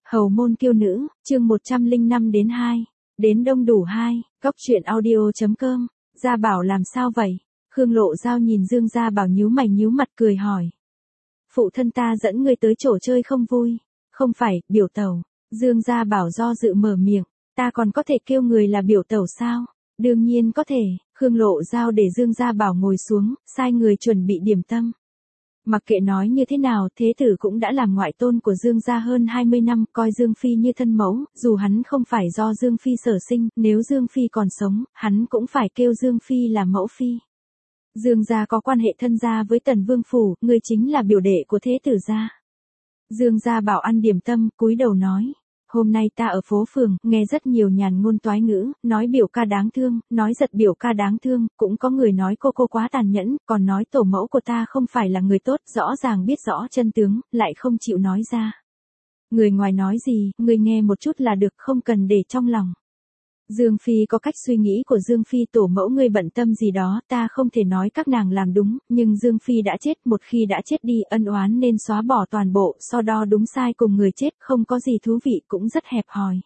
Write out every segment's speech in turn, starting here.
Hầu môn kiêu nữ, chương 105 đến 2. Đến đông đủ 2, Cóc truyện audio.com. Gia Bảo làm sao vậy? Khương Lộ Giao nhìn Dương Gia Bảo nhíu mày nhíu mặt cười hỏi. Phụ thân ta dẫn ngươi tới chỗ chơi không vui. Không phải, biểu tẩu. Dương Gia Bảo do dự mở miệng. Ta còn có thể kêu người là biểu tẩu sao? Đương nhiên có thể. Khương Lộ Giao để Dương Gia Bảo ngồi xuống, sai người chuẩn bị điểm tâm. Mặc kệ nói như thế nào, thế tử cũng đã làm ngoại tôn của Dương gia hơn 20 năm, coi Dương Phi như thân mẫu, dù hắn không phải do Dương Phi sở sinh, nếu Dương Phi còn sống, hắn cũng phải kêu Dương Phi là mẫu phi. Dương gia có quan hệ thân gia với Tần Vương Phủ, người chính là biểu đệ của thế tử gia. Dương Gia Bảo ăn điểm tâm, cúi đầu nói. Hôm nay ta ở phố phường, nghe rất nhiều nhàn ngôn toái ngữ, nói biểu ca đáng thương, nói giật biểu ca đáng thương, cũng có người nói cô quá tàn nhẫn, còn nói tổ mẫu của ta không phải là người tốt, rõ ràng biết rõ chân tướng, lại không chịu nói ra. Người ngoài nói gì, người nghe một chút là được, không cần để trong lòng. Dương Phi có cách suy nghĩ của Dương Phi, tổ mẫu ngươi bận tâm gì đó, ta không thể nói các nàng làm đúng, nhưng Dương Phi đã chết, một khi đã chết đi, ân oán nên xóa bỏ toàn bộ, so đo đúng sai cùng người chết, không có gì thú vị, cũng rất hẹp hòi.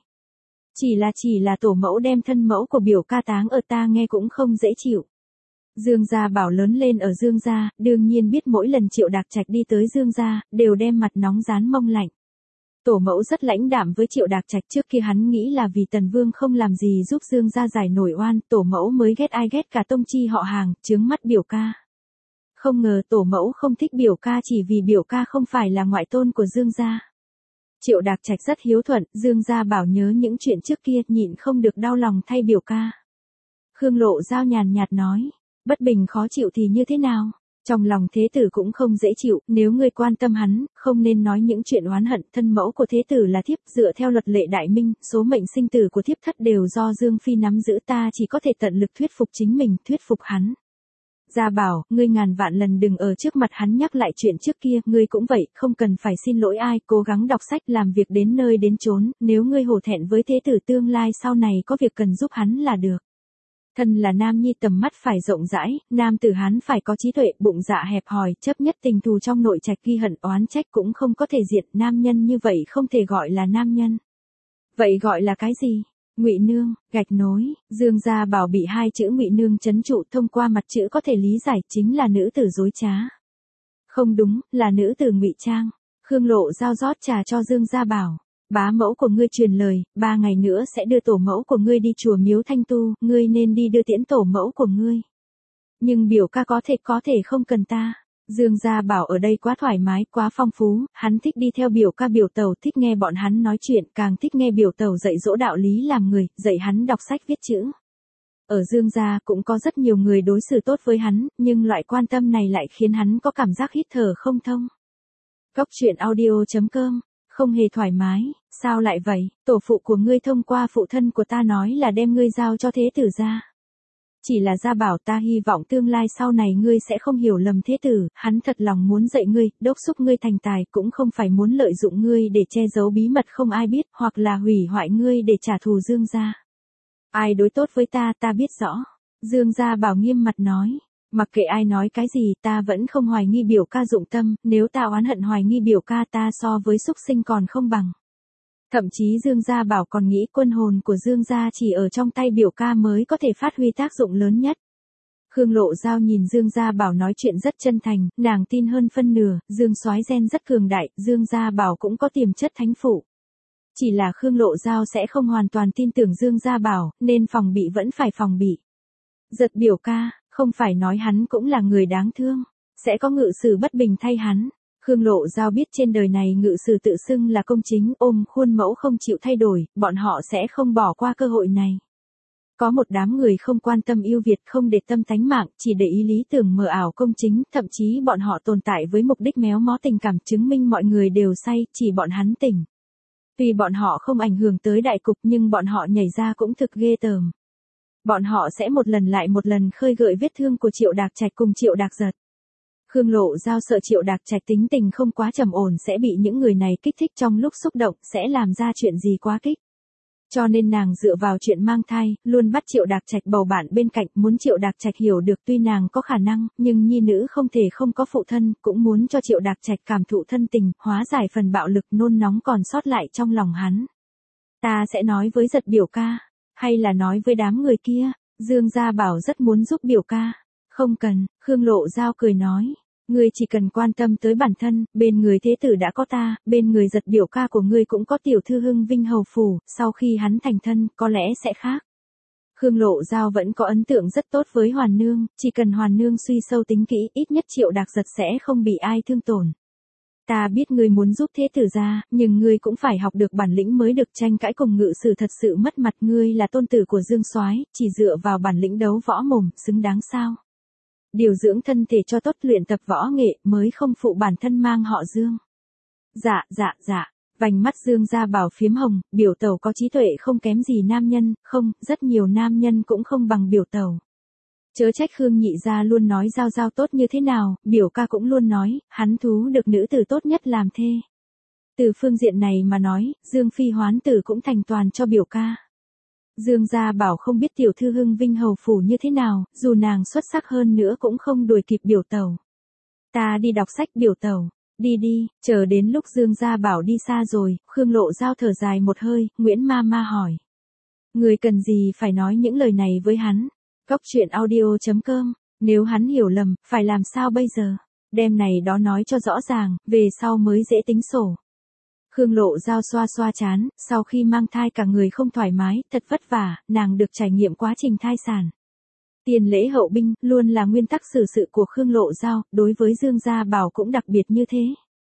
Chỉ là tổ mẫu đem thân mẫu của biểu ca táng ở, ta nghe cũng không dễ chịu. Dương Gia Bảo lớn lên ở Dương gia, đương nhiên biết mỗi lần Triệu Đạc Trạch đi tới Dương gia, đều đem mặt nóng rán mông lạnh. Tổ mẫu rất lãnh đạm với Triệu Đạc Trạch, trước kia hắn nghĩ là vì Tần Vương không làm gì giúp Dương gia giải nổi oan, tổ mẫu mới ghét ai ghét cả tông chi họ hàng, chướng mắt biểu ca. Không ngờ tổ mẫu không thích biểu ca chỉ vì biểu ca không phải là ngoại tôn của Dương gia. Triệu Đạc Trạch rất hiếu thuận, Dương Gia Bảo nhớ những chuyện trước kia, nhịn không được đau lòng thay biểu ca. Khương Lộ Giao nhàn nhạt nói, bất bình khó chịu thì như thế nào? Trong lòng thế tử cũng không dễ chịu, nếu ngươi quan tâm hắn, không nên nói những chuyện oán hận, thân mẫu của thế tử là thiếp, dựa theo luật lệ đại minh, số mệnh sinh tử của thiếp thất đều do Dương Phi nắm giữ, ta chỉ có thể tận lực thuyết phục chính mình, thuyết phục hắn. Gia Bảo, ngươi ngàn vạn lần đừng ở trước mặt hắn nhắc lại chuyện trước kia, ngươi cũng vậy, không cần phải xin lỗi ai, cố gắng đọc sách làm việc đến nơi đến chốn, nếu ngươi hổ thẹn với thế tử tương lai sau này có việc cần giúp hắn là được. Thân là nam nhi tầm mắt phải rộng rãi, nam tử hắn phải có trí tuệ, bụng dạ hẹp hòi, chấp nhất tình thù trong nội trạch, ghi hận oán trách cũng không có thể diệt, nam nhân như vậy không thể gọi là nam nhân. Vậy gọi là cái gì? Ngụy nương, gạch nối. Dương Gia Bảo bị hai chữ ngụy nương trấn trụ, thông qua mặt chữ có thể lý giải chính là nữ tử dối trá. Không đúng, là nữ tử ngụy trang. Khương Lộ Giao rót trà cho Dương Gia Bảo. Bá mẫu của ngươi truyền lời, 3 ngày nữa sẽ đưa tổ mẫu của ngươi đi chùa Miếu Thanh Tu, ngươi nên đi đưa tiễn tổ mẫu của ngươi. Nhưng biểu ca có thể không cần ta. Dương Gia Bảo ở đây quá thoải mái, quá phong phú, hắn thích đi theo biểu ca biểu tẩu, thích nghe bọn hắn nói chuyện, càng thích nghe biểu tẩu dạy dỗ đạo lý làm người, dạy hắn đọc sách viết chữ. Ở Dương gia cũng có rất nhiều người đối xử tốt với hắn, nhưng loại quan tâm này lại khiến hắn có cảm giác hít thở không thông. Cóc truyện audio.com. Không hề thoải mái, sao lại vậy? Tổ phụ của ngươi thông qua phụ thân của ta nói là đem ngươi giao cho thế tử gia. Chỉ là Gia Bảo, ta hy vọng tương lai sau này ngươi sẽ không hiểu lầm thế tử, hắn thật lòng muốn dạy ngươi, đốc thúc ngươi thành tài, cũng không phải muốn lợi dụng ngươi để che giấu bí mật không ai biết, hoặc là hủy hoại ngươi để trả thù Dương gia. Ai đối tốt với ta, ta biết rõ. Dương Gia Bảo nghiêm mặt nói. Mặc kệ ai nói cái gì, ta vẫn không hoài nghi biểu ca dụng tâm, nếu ta oán hận hoài nghi biểu ca, ta so với súc sinh còn không bằng. Thậm chí Dương Gia Bảo còn nghĩ quân hồn của Dương gia chỉ ở trong tay biểu ca mới có thể phát huy tác dụng lớn nhất. Khương Lộ Giao nhìn Dương Gia Bảo nói chuyện rất chân thành, nàng tin hơn phân nửa, Dương soái gen rất cường đại, Dương Gia Bảo cũng có tiềm chất thánh phụ. Chỉ là Khương Lộ Giao sẽ không hoàn toàn tin tưởng Dương Gia Bảo, nên phòng bị vẫn phải phòng bị. Giật biểu ca, không phải nói hắn cũng là người đáng thương, sẽ có ngự sử bất bình thay hắn. Khương Lộ Giao biết trên đời này ngự sử tự xưng là công chính, ôm khuôn mẫu không chịu thay đổi, bọn họ sẽ không bỏ qua cơ hội này. Có một đám người không quan tâm yêu Việt, không để tâm tánh mạng, chỉ để ý lý tưởng mờ ảo công chính, thậm chí bọn họ tồn tại với mục đích méo mó tình cảm, chứng minh mọi người đều say, chỉ bọn hắn tỉnh. Tuy bọn họ không ảnh hưởng tới đại cục nhưng bọn họ nhảy ra cũng thực ghê tởm. Bọn họ sẽ một lần lại một lần khơi gợi vết thương của Triệu Đạc Trạch cùng Triệu Đạc Giật. Khương Lộ Giao sợ Triệu Đạc Trạch tính tình không quá trầm ổn sẽ bị những người này kích thích trong lúc xúc động, sẽ làm ra chuyện gì quá kích. Cho nên nàng dựa vào chuyện mang thai, luôn bắt Triệu Đạc Trạch bầu bạn bên cạnh, muốn Triệu Đạc Trạch hiểu được tuy nàng có khả năng, nhưng nhi nữ không thể không có phụ thân, cũng muốn cho Triệu Đạc Trạch cảm thụ thân tình, hóa giải phần bạo lực nôn nóng còn sót lại trong lòng hắn. Ta sẽ nói với Giật biểu ca, hay là nói với đám người kia, Dương Gia Bảo rất muốn giúp biểu ca. Không cần, Khương Lộ Giao cười nói. Ngươi chỉ cần quan tâm tới bản thân, bên người thế tử đã có ta, bên người Giật biểu ca của ngươi cũng có tiểu thư Hưng Vinh hầu phủ, sau khi hắn thành thân, có lẽ sẽ khác. Khương Lộ Giao vẫn có ấn tượng rất tốt với Hoàn Nương, chỉ cần Hoàn Nương suy sâu tính kỹ, ít nhất Triệu Đạc Giật sẽ không bị ai thương tổn. Ta biết ngươi muốn giúp thế tử gia, nhưng ngươi cũng phải học được bản lĩnh mới được, tranh cãi cùng ngự sử thật sự mất mặt. Ngươi là tôn tử của Dương Soái, chỉ dựa vào bản lĩnh đấu võ mồm, xứng đáng sao? Điều dưỡng thân thể cho tốt, luyện tập võ nghệ, mới không phụ bản thân mang họ Dương. Dạ, vành mắt Dương Gia Bảo phiếm hồng, biểu tẩu có trí tuệ không kém gì nam nhân, không, rất nhiều nam nhân cũng không bằng biểu tẩu. Chớ trách Khương nhị gia luôn nói Giao Giao tốt như thế nào, biểu ca cũng luôn nói, hắn thú được nữ tử tốt nhất làm thê. Từ phương diện này mà nói, Dương Phi hoán tử cũng thành toàn cho biểu ca. Dương Gia Bảo không biết tiểu thư Hưng Vinh hầu phủ như thế nào, dù nàng xuất sắc hơn nữa cũng không đuổi kịp biểu tẩu. Ta đi đọc sách biểu tẩu, đi, chờ đến lúc Dương Gia Bảo đi xa rồi, Khương Lộ Giao thở dài một hơi, Nguyễn Ma hỏi. Người cần gì phải nói những lời này với hắn? Cóc truyện audio.com, nếu hắn hiểu lầm, phải làm sao bây giờ? Đem này đó nói cho rõ ràng, về sau mới dễ tính sổ. Khương Lộ Giao xoa xoa chán, sau khi mang thai cả người không thoải mái, thật vất vả, nàng được trải nghiệm quá trình thai sản. Tiền lễ hậu binh, luôn là nguyên tắc xử sự của Khương Lộ Giao, đối với Dương Gia Bảo cũng đặc biệt như thế.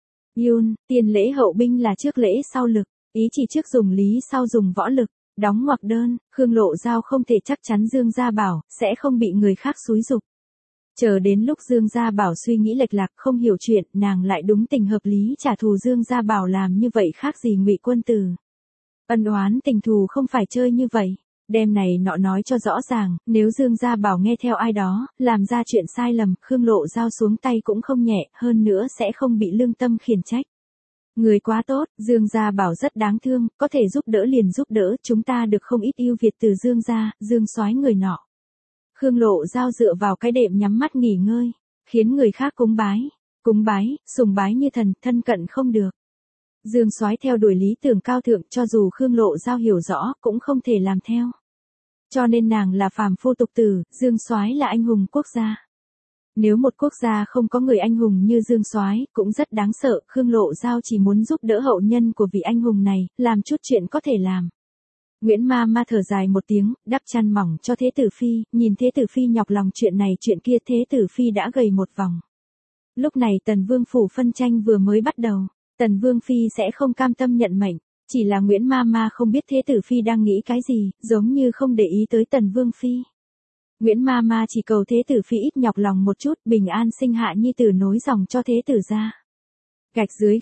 Tiền lễ hậu binh là trước lễ sau lực, ý chỉ trước dùng lý sau dùng võ lực. Đóng ngoặc đơn, Khương Lộ Giao không thể chắc chắn Dương Gia Bảo sẽ không bị người khác xúi giục. Chờ đến lúc Dương Gia Bảo suy nghĩ lệch lạc không hiểu chuyện, nàng lại đúng tình hợp lý trả thù Dương Gia Bảo, làm như vậy khác gì Ngụy Quân Tử. Ân oán tình thù không phải chơi như vậy. Đem này nọ nói cho rõ ràng, nếu Dương Gia Bảo nghe theo ai đó, làm ra chuyện sai lầm, Khương Lộ Giao xuống tay cũng không nhẹ, hơn nữa sẽ không bị lương tâm khiển trách. Người quá tốt, Dương Gia Bảo rất đáng thương, có thể giúp đỡ liền giúp đỡ, chúng ta được không ít ưu việt từ Dương Gia, Dương Soái người nọ. Khương Lộ Giao dựa vào cái đệm nhắm mắt nghỉ ngơi, khiến người khác cúng bái, sùng bái như thần, thân cận không được. Dương Soái theo đuổi lý tưởng cao thượng, cho dù Khương Lộ Giao hiểu rõ, cũng không thể làm theo. Cho nên nàng là phàm phu tục tử, Dương Soái là anh hùng quốc gia. Nếu một quốc gia không có người anh hùng như Dương Soái, cũng rất đáng sợ, Khương Lộ Giao chỉ muốn giúp đỡ hậu nhân của vị anh hùng này, làm chút chuyện có thể làm. Nguyễn Ma thở dài một tiếng, đắp chăn mỏng cho Thế Tử Phi, nhìn Thế Tử Phi nhọc lòng chuyện này chuyện kia, Thế Tử Phi đã gầy một vòng. Lúc này Tần Vương phủ phân tranh vừa mới bắt đầu, Tần Vương Phi sẽ không cam tâm nhận mệnh, chỉ là Nguyễn Ma không biết Thế Tử Phi đang nghĩ cái gì, giống như không để ý tới Tần Vương Phi. Nguyễn Ma chỉ cầu Thế Tử Phi ít nhọc lòng một chút, bình an sinh hạ nhi tử nối dòng cho Thế Tử gia. Gạch dưới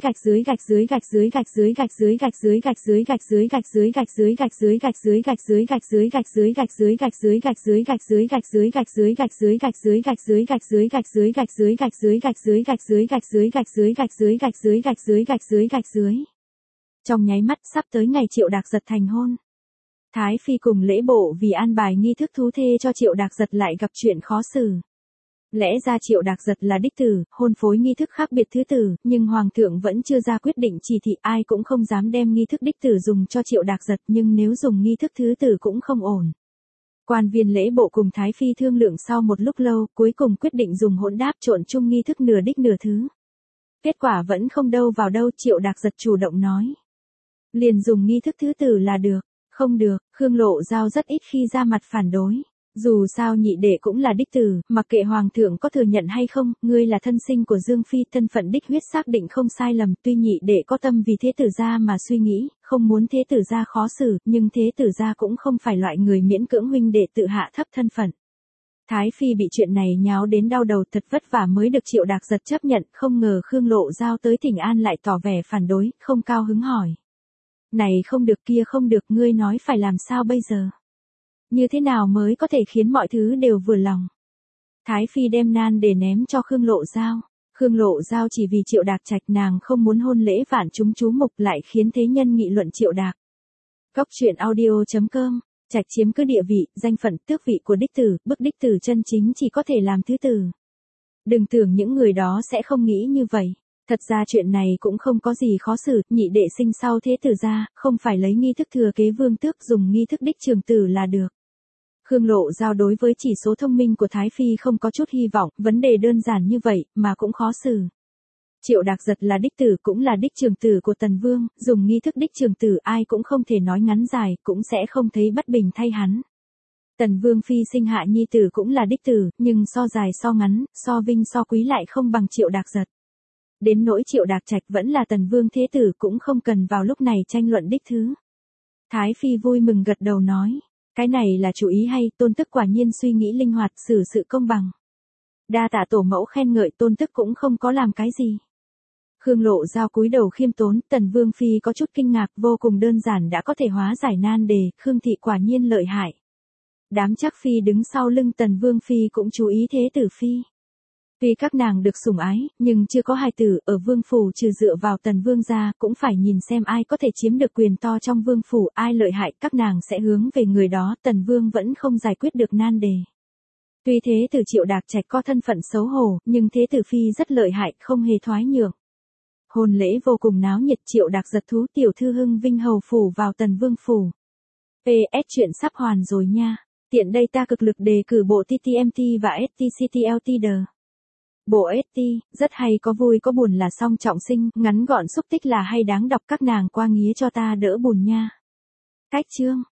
Trong nháy mắt sắp tới ngày Triệu Đạc Giật thành hôn. Thái Phi cùng lễ bộ vì an bài nghi thức thú thê cho Triệu Đạc Giật lại gặp chuyện khó xử. Lẽ ra Triệu Đạc Giật là đích tử, hôn phối nghi thức khác biệt thứ tử, nhưng Hoàng thượng vẫn chưa ra quyết định chỉ thị, ai cũng không dám đem nghi thức đích tử dùng cho Triệu Đạc Giật, nhưng nếu dùng nghi thức thứ tử cũng không ổn. Quan viên lễ bộ cùng Thái Phi thương lượng sau một lúc lâu, cuối cùng quyết định dùng hỗn đáp trộn chung nghi thức nửa đích nửa thứ. Kết quả vẫn không đâu vào đâu, Triệu Đạc Giật chủ động nói. Liền dùng nghi thức thứ tử là được. Không được, Khương Lộ Giao rất ít khi ra mặt phản đối. Dù sao nhị đệ cũng là đích tử, mặc kệ hoàng thượng có thừa nhận hay không, ngươi là thân sinh của Dương Phi, thân phận đích huyết xác định không sai lầm, tuy nhị đệ có tâm vì thế tử gia mà suy nghĩ, không muốn thế tử gia khó xử, nhưng thế tử gia cũng không phải loại người miễn cưỡng huynh đệ tự hạ thấp thân phận. Thái Phi bị chuyện này nháo đến đau đầu, thật vất vả mới được Triệu Đạc Giật chấp nhận, không ngờ Khương Lộ Giao tới Thỉnh An lại tỏ vẻ phản đối, không cao hứng hỏi. Này không được kia không được, ngươi nói phải làm sao bây giờ? Như thế nào mới có thể khiến mọi thứ đều vừa lòng? Thái Phi đem nan để ném cho Khương Lộ Giao. Khương Lộ Giao chỉ vì Triệu Đạc Trạch, nàng không muốn hôn lễ vạn chúng chú mục lại khiến thế nhân nghị luận Triệu Đạc. Cóc truyện audio.com. Trạch chiếm cứ địa vị, danh phận, tước vị của đích tử, bức đích tử chân chính chỉ có thể làm thứ tử. Đừng tưởng những người đó sẽ không nghĩ như vậy. Thật ra chuyện này cũng không có gì khó xử, nhị đệ sinh sau thế tử ra, không phải lấy nghi thức thừa kế vương tước, dùng nghi thức đích trường tử là được. Khương Lộ Giao đối với chỉ số thông minh của Thái Phi không có chút hy vọng, vấn đề đơn giản như vậy, mà cũng khó xử. Triệu Đạc Giật là đích tử cũng là đích trường tử của Tần Vương, dùng nghi thức đích trường tử ai cũng không thể nói ngắn dài, cũng sẽ không thấy bất bình thay hắn. Tần Vương Phi sinh hạ nhi tử cũng là đích tử, nhưng so dài so ngắn, so vinh so quý lại không bằng Triệu Đạc Giật. Đến nỗi Triệu Đạc Trạch vẫn là Tần Vương thế tử cũng không cần vào lúc này tranh luận đích thứ. Thái Phi vui mừng gật đầu nói, cái này là chủ ý hay, tôn tức quả nhiên suy nghĩ linh hoạt, xử sự công bằng. Đa tạ tổ mẫu khen ngợi, tôn tức cũng không có làm cái gì. Khương Lộ Giao cúi đầu khiêm tốn, Tần Vương Phi có chút kinh ngạc, vô cùng đơn giản đã có thể hóa giải nan đề, Khương thị quả nhiên lợi hại. Đám Trác Phi đứng sau lưng Tần Vương Phi cũng chú ý thế tử Phi. Vì các nàng được sủng ái, nhưng chưa có hài tử, ở vương phủ trừ dựa vào Tần Vương gia, cũng phải nhìn xem ai có thể chiếm được quyền to trong vương phủ, ai lợi hại, các nàng sẽ hướng về người đó, Tần Vương vẫn không giải quyết được nan đề. Tuy thế tử Triệu Đạc Trạch có thân phận xấu hổ, nhưng thế tử Phi rất lợi hại, không hề thoái nhượng. Hôn lễ vô cùng náo nhiệt, Triệu Đạc Giật thú tiểu thư hưng vinh hầu phủ vào Tần Vương phủ. PS chuyện sắp hoàn rồi nha. Tiện đây ta cực lực đề cử bộ TTMT và STCTLTD. Bộ ST, rất hay, có vui có buồn là song trọng sinh, ngắn gọn xúc tích là hay đáng đọc, các nàng qua nghía cho ta đỡ buồn nha. Cách chương.